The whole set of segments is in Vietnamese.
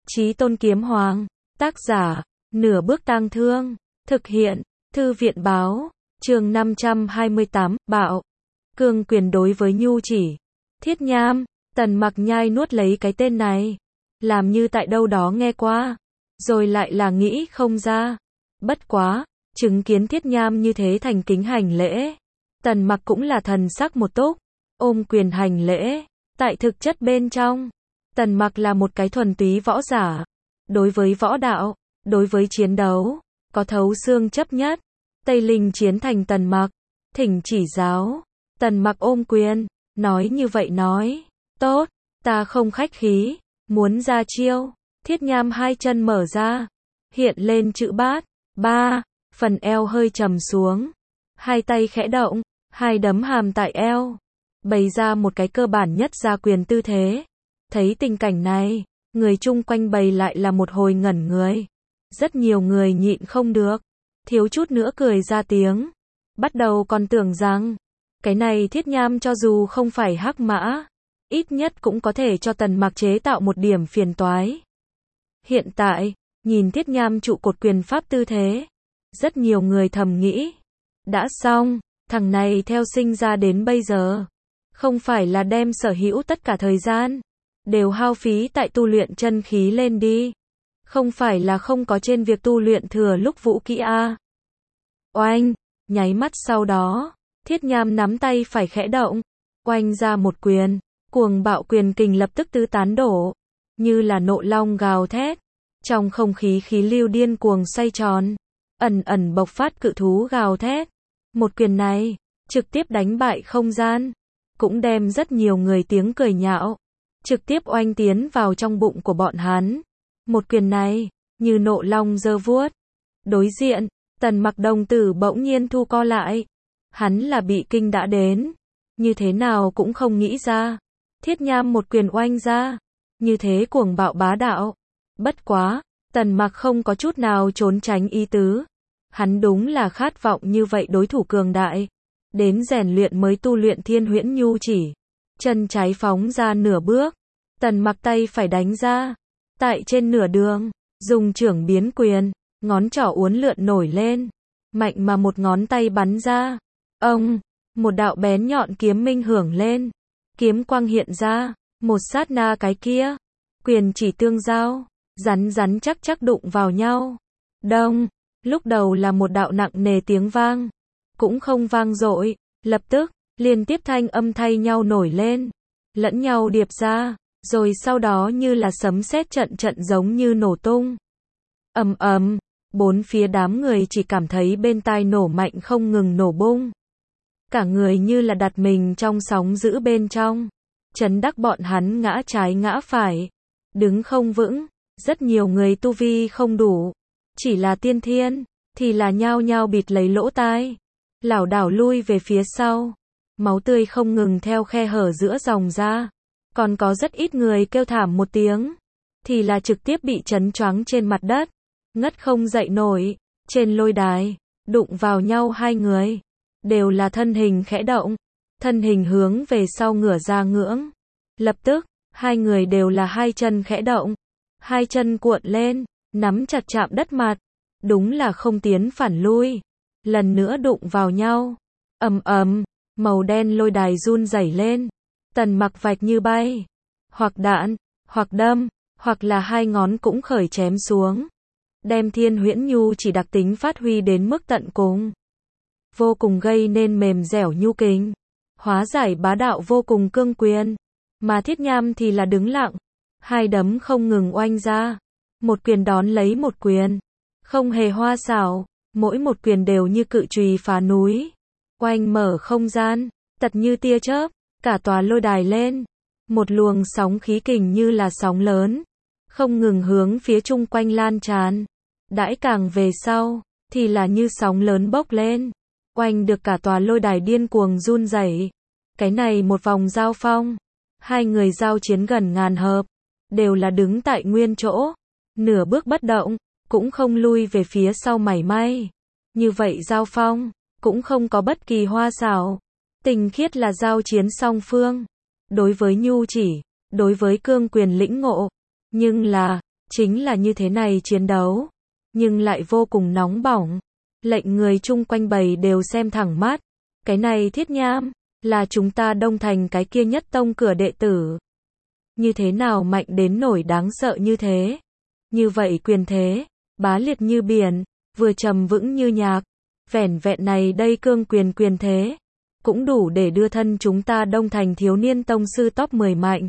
Chí Tôn Kiếm Hoàng, tác giả, Nửa Bước Tang Thương, thực hiện, Thư viện báo, chương 528, bạo, cương quyền đối với Nhu Chỉ. Thiết Nham, Tần Mặc nhai nuốt lấy cái tên này, làm như tại đâu đó nghe qua, rồi lại là nghĩ không ra. Bất quá, chứng kiến Thiết Nham như thế thành kính hành lễ, Tần Mặc cũng là thần sắc một túc, ôm quyền hành lễ. Tại thực chất bên trong, Tần Mặc là một cái thuần túy võ giả. Đối với võ đạo, đối với chiến đấu, có thấu xương chấp nhất. Tây Linh chiến thành Tần Mặc, thỉnh chỉ giáo. Tần Mặc ôm quyền, nói như vậy nói, tốt, ta không khách khí, muốn ra chiêu. Thiết Nham hai chân mở ra, hiện lên chữ bát, ba, phần eo hơi trầm xuống, hai tay khẽ động, hai đấm hàm tại eo, bày ra một cái cơ bản nhất ra quyền tư thế. Thấy tình cảnh này, người chung quanh bày lại là một hồi ngẩn người. Rất nhiều người nhịn không được, thiếu chút nữa cười ra tiếng. Bắt đầu còn tưởng rằng, cái này Thiết Nham cho dù không phải hắc mã, ít nhất cũng có thể cho Tần Mặc chế tạo một điểm phiền toái. Hiện tại, nhìn Thiết Nham trụ cột quyền pháp tư thế, rất nhiều người thầm nghĩ, đã xong, thằng này theo sinh ra đến bây giờ, không phải là đem sở hữu tất cả thời gian đều hao phí tại tu luyện chân khí lên đi, không phải là không có trên việc tu luyện thừa lúc vũ kỹ a. Oanh, nháy mắt sau đó, Thiết Nham nắm tay phải khẽ động, oanh ra một quyền, cuồng bạo quyền kình lập tức tứ tán đổ, như là nộ long gào thét, trong không khí khí lưu điên cuồng xoay tròn, ẩn ẩn bộc phát cự thú gào thét. Một quyền này, trực tiếp đánh bại không gian, cũng đem rất nhiều người tiếng cười nhạo, trực tiếp oanh tiến vào trong bụng của bọn hắn. Một quyền này, như nộ long giơ vuốt. Đối diện, Tần Mặc đồng tử bỗng nhiên thu co lại. Hắn là bị kinh đã đến, như thế nào cũng không nghĩ ra. Thiết Nham một quyền oanh ra, như thế cuồng bạo bá đạo. Bất quá, Tần Mặc không có chút nào trốn tránh ý tứ. Hắn đúng là khát vọng như vậy đối thủ cường đại. Đến rèn luyện mới tu luyện Thiên Huyễn Nhu Chỉ. Chân trái phóng ra nửa bước, Tần Mặc tay phải đánh ra. Tại trên nửa đường, dùng trưởng biến quyền, ngón trỏ uốn lượn nổi lên, mạnh mà một ngón tay bắn ra. Ông, một đạo bén nhọn kiếm minh hưởng lên, kiếm quang hiện ra, một sát na cái kia, quyền chỉ tương giao, rắn rắn chắc chắc đụng vào nhau. Đông, lúc đầu là một đạo nặng nề tiếng vang, cũng không vang dội, lập tức, liên tiếp thanh âm thay nhau nổi lên, lẫn nhau điệp ra, rồi sau đó như là sấm sét trận trận giống như nổ tung. Ầm ầm, bốn phía đám người chỉ cảm thấy bên tai nổ mạnh không ngừng nổ bung. Cả người như là đặt mình trong sóng dữ bên trong, chấn đắc bọn hắn ngã trái ngã phải, đứng không vững, rất nhiều người tu vi không đủ, chỉ là tiên thiên, thì là nhao nhao bịt lấy lỗ tai, lảo đảo lui về phía sau, máu tươi không ngừng theo khe hở giữa dòng ra, còn có rất ít người kêu thảm một tiếng, thì là trực tiếp bị chấn choáng trên mặt đất, ngất không dậy nổi. Trên lôi đài, đụng vào nhau hai người, đều là thân hình khẽ động, thân hình hướng về sau ngửa ra ngưỡng. Lập tức, hai người đều là hai chân khẽ động, hai chân cuộn lên, nắm chặt chạm đất mặt, đúng là không tiến phản lui. Lần nữa đụng vào nhau, ầm ầm, màu đen lôi đài run rẩy lên. Tần Mặc vạch như bay, hoặc đạn, hoặc đâm, hoặc là hai ngón cũng khởi chém xuống, đem Thiên Huyễn Nhu Chỉ đặc tính phát huy đến mức tận cùng, vô cùng gây nên mềm dẻo nhu kình, hóa giải bá đạo vô cùng cương quyền. Mà Thiết Nham thì là đứng lặng, hai đấm không ngừng oanh ra, một quyền đón lấy một quyền, không hề hoa xảo, mỗi một quyền đều như cự chùy phá núi, oanh mở không gian, tật như tia chớp, cả tòa lôi đài lên, một luồng sóng khí kình như là sóng lớn, không ngừng hướng phía chung quanh lan tràn. Đãi càng về sau, thì là như sóng lớn bốc lên, oanh được cả tòa lôi đài điên cuồng run rẩy. Cái này một vòng giao phong, hai người giao chiến gần ngàn hợp, đều là đứng tại nguyên chỗ, nửa bước bất động, cũng không lui về phía sau mảy may. Như vậy giao phong, cũng không có bất kỳ hoa xảo, tình khiết là giao chiến song phương. Đối với Nhu Chỉ, đối với cương quyền lĩnh ngộ, nhưng là, chính là như thế này chiến đấu, nhưng lại vô cùng nóng bỏng, lệnh người chung quanh bầy đều xem thẳng mắt. Cái này Thiết Nham, là chúng ta Đông Thành cái kia nhất tông cửa đệ tử. Như thế nào mạnh đến nổi đáng sợ như thế? Như vậy quyền thế, bá liệt như biển, vừa trầm vững như nhạc, vẻn vẹn này đây cương quyền thế, cũng đủ để đưa thân chúng ta Đông Thành thiếu niên tông sư top 10 mạnh.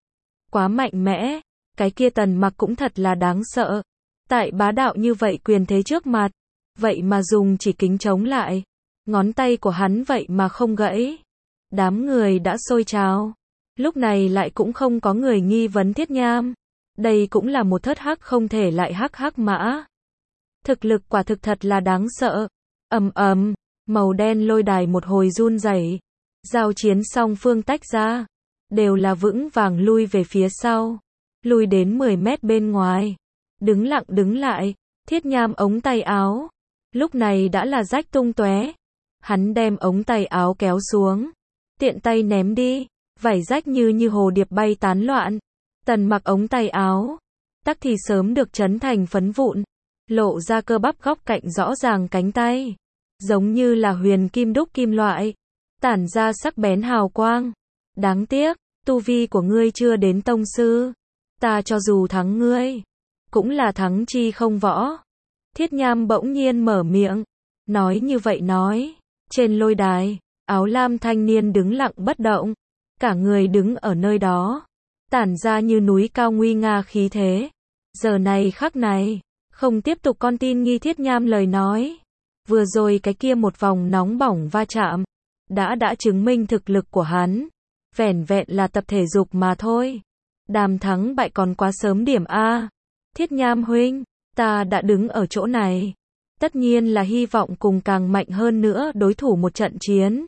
Quá mạnh mẽ, cái kia Tần Mặc cũng thật là đáng sợ. Tại bá đạo như vậy quyền thế trước mặt, vậy mà dùng chỉ kính chống lại, ngón tay của hắn vậy mà không gãy. Đám người đã sôi trào, lúc này lại cũng không có người nghi vấn Thiết Nham. Đây cũng là một thất hắc không thể lại hắc mã. Thực lực quả thực thật là đáng sợ. Ầm ầm, màu đen lôi đài một hồi run rẩy. Giao chiến song phương tách ra, đều là vững vàng lui về phía sau, lui đến 10 mét bên ngoài. Đứng lặng đứng lại, Thiết Nham ống tay áo, lúc này đã là rách tung tóe. Hắn đem ống tay áo kéo xuống, tiện tay ném đi, vảy rách như hồ điệp bay tán loạn. Tần Mặc ống tay áo, tắc thì sớm được chấn thành phấn vụn, lộ ra cơ bắp góc cạnh rõ ràng cánh tay, giống như là huyền kim đúc kim loại, tản ra sắc bén hào quang. Đáng tiếc, tu vi của ngươi chưa đến tông sư, ta cho dù thắng ngươi, cũng là thắng chi không võ. Thiết Nham bỗng nhiên mở miệng, nói như vậy nói, trên lôi đài, áo lam thanh niên đứng lặng bất động, cả người đứng ở nơi đó, tản ra như núi cao nguy nga khí thế. Giờ này khắc này, không tiếp tục con tin nghi Thiết Nham lời nói. Vừa rồi cái kia một vòng nóng bỏng va chạm, đã chứng minh thực lực của hắn. Vẻn vẹn là tập thể dục mà thôi. Đàm thắng bại còn quá sớm điểm a. Thiết Nham huynh, ta đã đứng ở chỗ này, tất nhiên là hy vọng cùng càng mạnh hơn nữa đối thủ một trận chiến.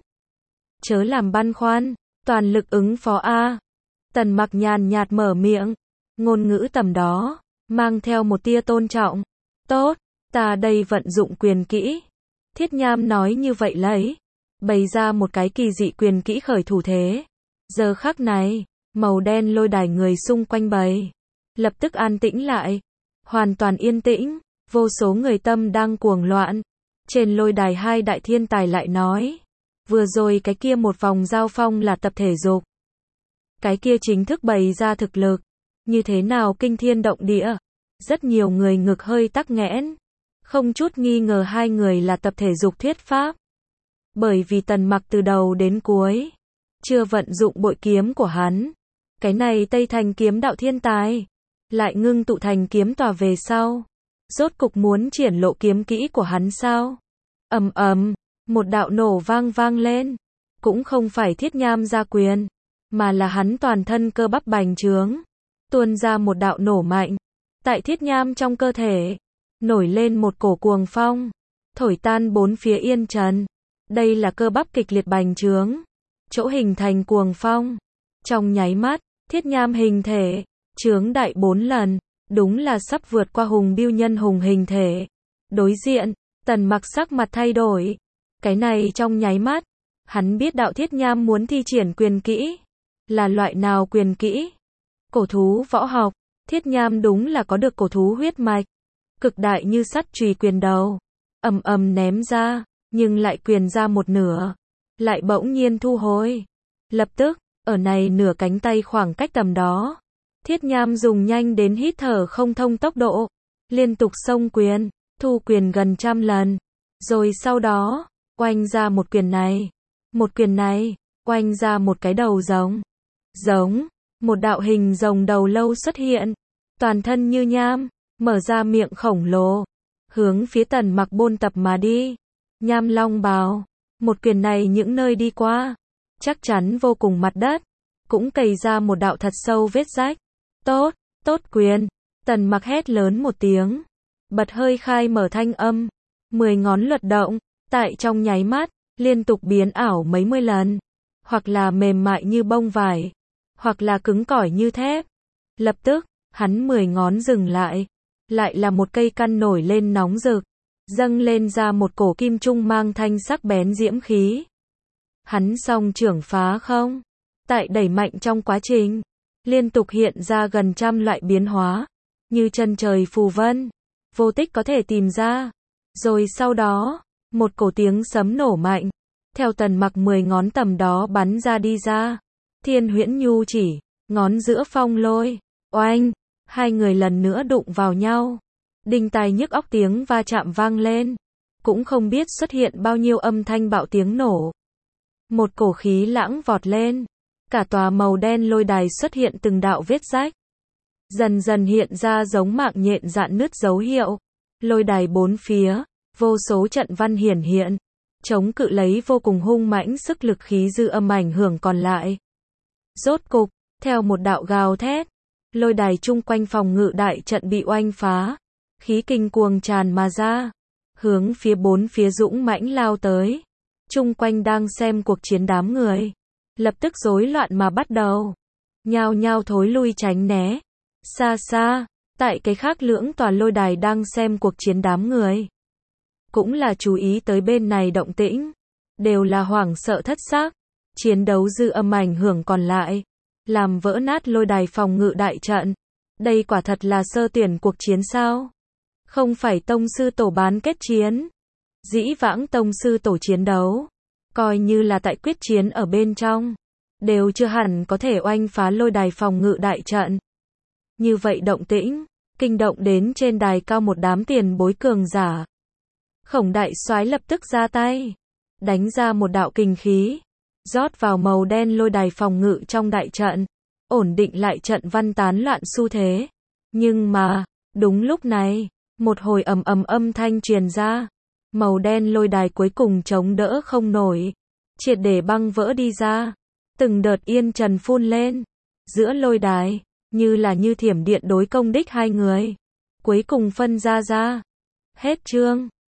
Chớ làm băn khoăn, toàn lực ứng phó a. Tần Mặc nhàn nhạt mở miệng, ngôn ngữ tầm đó, mang theo một tia tôn trọng. Tốt, ta đây vận dụng quyền kỹ. Thiết Nham nói như vậy lấy, bày ra một cái kỳ dị quyền kỹ khởi thủ thế. Giờ khắc này, màu đen lôi đài người xung quanh bầy, lập tức an tĩnh lại, hoàn toàn yên tĩnh, vô số người tâm đang cuồng loạn. Trên lôi đài hai đại thiên tài lại nói, vừa rồi cái kia một vòng giao phong là tập thể dục. Cái kia chính thức bày ra thực lực, như thế nào kinh thiên động địa. Rất nhiều người ngực hơi tắc nghẽn, không chút nghi ngờ hai người là tập thể dục thuyết pháp. Bởi vì Tần Mặc từ đầu đến cuối, chưa vận dụng bội kiếm của hắn. Cái này Tây Thành kiếm đạo thiên tài, lại ngưng tụ thành kiếm tòa về sau. Rốt cục muốn triển lộ kiếm kỹ của hắn sao? Ầm ầm, một đạo nổ vang lên. Cũng không phải Thiết Nham ra quyền, mà là hắn toàn thân cơ bắp bành trướng, tuôn ra một đạo nổ mạnh. Tại Thiết Nham trong cơ thể, nổi lên một cổ cuồng phong, thổi tan bốn phía yên trần. Đây là cơ bắp kịch liệt bành trướng, chỗ hình thành cuồng phong. Trong nháy mắt, Thiết Nham hình thể trướng đại 4 lần, đúng là sắp vượt qua Hùng Bưu Nhân Hùng hình thể. Đối diện, Tần Mặc sắc mặt thay đổi. Cái này trong nháy mắt, hắn biết đạo Thiết Nham muốn thi triển quyền kỹ. Là loại nào quyền kỹ? Cổ thú võ học. Thiết Nham đúng là có được cổ thú huyết mạch, cực đại như sắt chùy quyền đầu, ầm ầm ném ra, nhưng lại quyền ra một nửa, lại bỗng nhiên thu hồi. Lập tức, ở này nửa cánh tay khoảng cách tầm đó, Thiết Nham dùng nhanh đến hít thở không thông tốc độ, liên tục xông quyền, thu quyền gần 100 lần, rồi sau đó, oanh ra một quyền này, oanh ra một cái đầu giống. Một đạo hình rồng đầu lâu xuất hiện, toàn thân như nham, mở ra miệng khổng lồ, hướng phía Tần Mặc bôn tập mà đi. Nham long bào, một quyền này những nơi đi qua, chắc chắn vô cùng mặt đất, cũng cày ra một đạo thật sâu vết rách. Tốt quyền, Tần Mặc hét lớn một tiếng, bật hơi khai mở thanh âm, 10 ngón luật động, tại trong nháy mắt, liên tục biến ảo mấy mươi lần, hoặc là mềm mại như bông vải, hoặc là cứng cỏi như thép. Lập tức, hắn 10 ngón dừng lại là một cây căn nổi lên nóng rực, dâng lên ra một cổ kim trung mang thanh sắc bén diễm khí. Hắn song trưởng phá không, tại đẩy mạnh trong quá trình, liên tục hiện ra gần 100 loại biến hóa, như chân trời phù vân, vô tích có thể tìm ra. Rồi sau đó, một cổ tiếng sấm nổ mạnh, theo Tần Mặc 10 ngón tầm đó bắn ra đi ra. Thiên Huyễn Nhu Chỉ, ngón giữa phong lôi, oanh, hai người lần nữa đụng vào nhau. Đinh tai nhức óc tiếng va chạm vang lên, cũng không biết xuất hiện bao nhiêu âm thanh bạo tiếng nổ. Một cổ khí lãng vọt lên, cả tòa màu đen lôi đài xuất hiện từng đạo vết rách, dần dần hiện ra giống mạng nhện rạn nứt dấu hiệu. Lôi đài bốn phía, vô số trận văn hiển hiện, chống cự lấy vô cùng hung mãnh sức lực khí dư âm ảnh hưởng còn lại. Rốt cục, theo một đạo gào thét, lôi đài chung quanh phòng ngự đại trận bị oanh phá, khí kinh cuồng tràn mà ra, hướng phía bốn phía dũng mãnh lao tới. Chung quanh đang xem cuộc chiến đám người, lập tức rối loạn mà bắt đầu, nhao nhao thối lui tránh né. Xa xa, tại cái khác lưỡng tòa lôi đài đang xem cuộc chiến đám người, cũng là chú ý tới bên này động tĩnh, đều là hoảng sợ thất xác. Chiến đấu dư âm ảnh hưởng còn lại, làm vỡ nát lôi đài phòng ngự đại trận. Đây quả thật là sơ tuyển cuộc chiến sao? Không phải tông sư tổ bán kết chiến. Dĩ vãng tông sư tổ chiến đấu, coi như là tại quyết chiến ở bên trong, đều chưa hẳn có thể oanh phá lôi đài phòng ngự đại trận. Như vậy động tĩnh, kinh động đến trên đài cao một đám tiền bối cường giả. Khổng đại soái lập tức ra tay, đánh ra một đạo kình khí, rót vào màu đen lôi đài phòng ngự trong đại trận, ổn định lại trận văn tán loạn xu thế. Nhưng mà, đúng lúc này, một hồi ầm ầm âm thanh truyền ra, màu đen lôi đài cuối cùng chống đỡ không nổi, triệt để băng vỡ đi ra. Từng đợt yên trần phun lên, giữa lôi đài, như thiểm điện đối công đích hai người, cuối cùng phân ra. Hết chương.